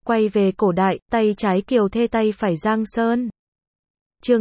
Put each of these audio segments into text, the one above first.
Quay về cổ đại, tay trái Kiều Thê tay phải Giang Sơn. Chương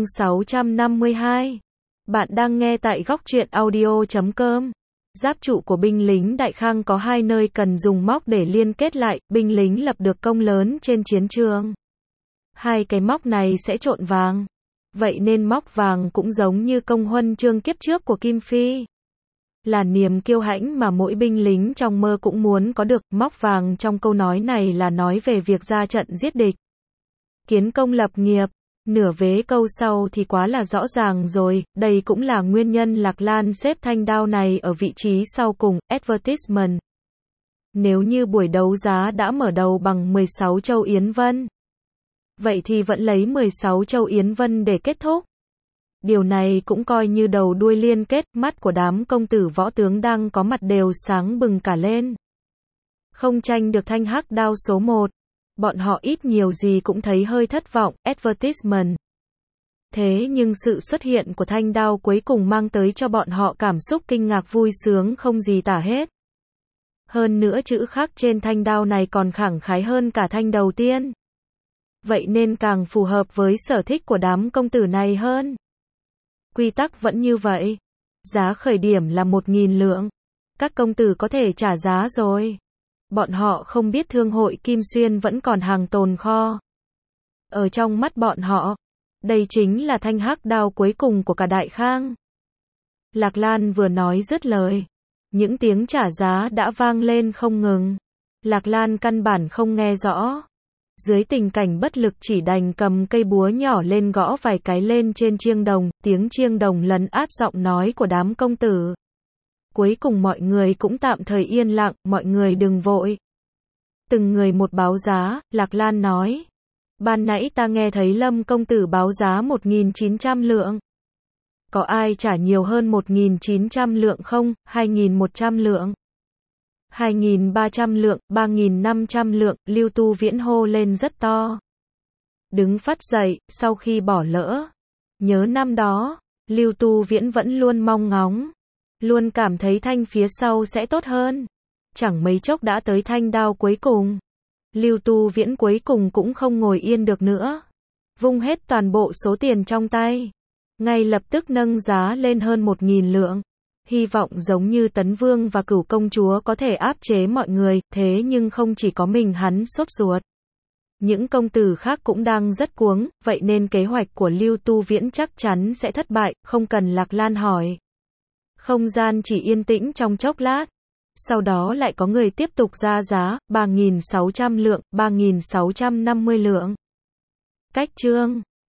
652. Bạn đang nghe tại góc truyện audio.com. Giáp trụ của binh lính Đại Khang có hai nơi cần dùng móc để liên kết lại, binh lính lập được công lớn trên chiến trường. Hai cái móc này sẽ trộn vàng. Vậy nên móc vàng cũng giống như công huân chương kiếp trước của Kim Phi. Là niềm kiêu hãnh mà mỗi binh lính trong mơ cũng muốn có được. Móc vàng trong câu nói này là nói về việc ra trận giết địch, kiến công lập nghiệp. Nửa vế câu sau thì quá là rõ ràng rồi, đây cũng là nguyên nhân Lạc Lan xếp thanh đao này ở vị trí sau cùng, advertisement. Nếu như buổi đấu giá đã mở đầu bằng 16 châu Yến Vân, vậy thì vẫn lấy 16 châu Yến Vân để kết thúc. Điều này cũng coi như đầu đuôi liên kết, mắt của đám công tử võ tướng đang có mặt đều sáng bừng cả lên. Không tranh được thanh hắc đao số 1. Bọn họ ít nhiều gì cũng thấy hơi thất vọng, advertisement. Thế nhưng sự xuất hiện của thanh đao cuối cùng mang tới cho bọn họ cảm xúc kinh ngạc vui sướng không gì tả hết. Hơn nữa chữ khắc trên thanh đao này còn khẳng khái hơn cả thanh đầu tiên. Vậy nên càng phù hợp với sở thích của đám công tử này hơn. Quy tắc vẫn như vậy. Giá khởi điểm là 1.000 lượng. Các công tử có thể trả giá rồi. Bọn họ không biết thương hội Kim Xuyên vẫn còn hàng tồn kho. Ở trong mắt bọn họ, đây chính là thanh hắc đao cuối cùng của cả Đại Khang. Lạc Lan vừa nói dứt lời, những tiếng trả giá đã vang lên không ngừng. Lạc Lan căn bản không nghe rõ. Dưới tình cảnh bất lực chỉ đành cầm cây búa nhỏ lên gõ vài cái lên trên chiêng đồng, tiếng chiêng đồng lấn át giọng nói của đám công tử. Cuối cùng mọi người cũng tạm thời yên lặng, mọi người đừng vội. Từng người một báo giá, Lạc Lan nói. Ban nãy ta nghe thấy Lâm công tử báo giá 1.900 lượng. Có ai trả nhiều hơn 1.900 lượng không? 2.100 lượng. 2.300 lượng, 3.500 lượng, Lưu Tu Viễn hô lên rất to. Đứng phắt dậy, sau khi bỏ lỡ. Nhớ năm đó, Lưu Tu Viễn vẫn luôn mong ngóng. Luôn cảm thấy thanh phía sau sẽ tốt hơn. Chẳng mấy chốc đã tới thanh đao cuối cùng. Lưu Tu Viễn cuối cùng cũng không ngồi yên được nữa. Vung hết toàn bộ số tiền trong tay. Ngay lập tức nâng giá lên hơn 1.000 lượng. Hy vọng giống như Tấn Vương và Cửu công chúa có thể áp chế mọi người, thế nhưng không chỉ có mình hắn sốt ruột. Những công tử khác cũng đang rất cuống, vậy nên kế hoạch của Lưu Tu Viễn chắc chắn sẽ thất bại, không cần Lạc Lan hỏi. Không gian chỉ yên tĩnh trong chốc lát. Sau đó lại có người tiếp tục ra giá, 3.600 lượng, 3.650 lượng. Cách chương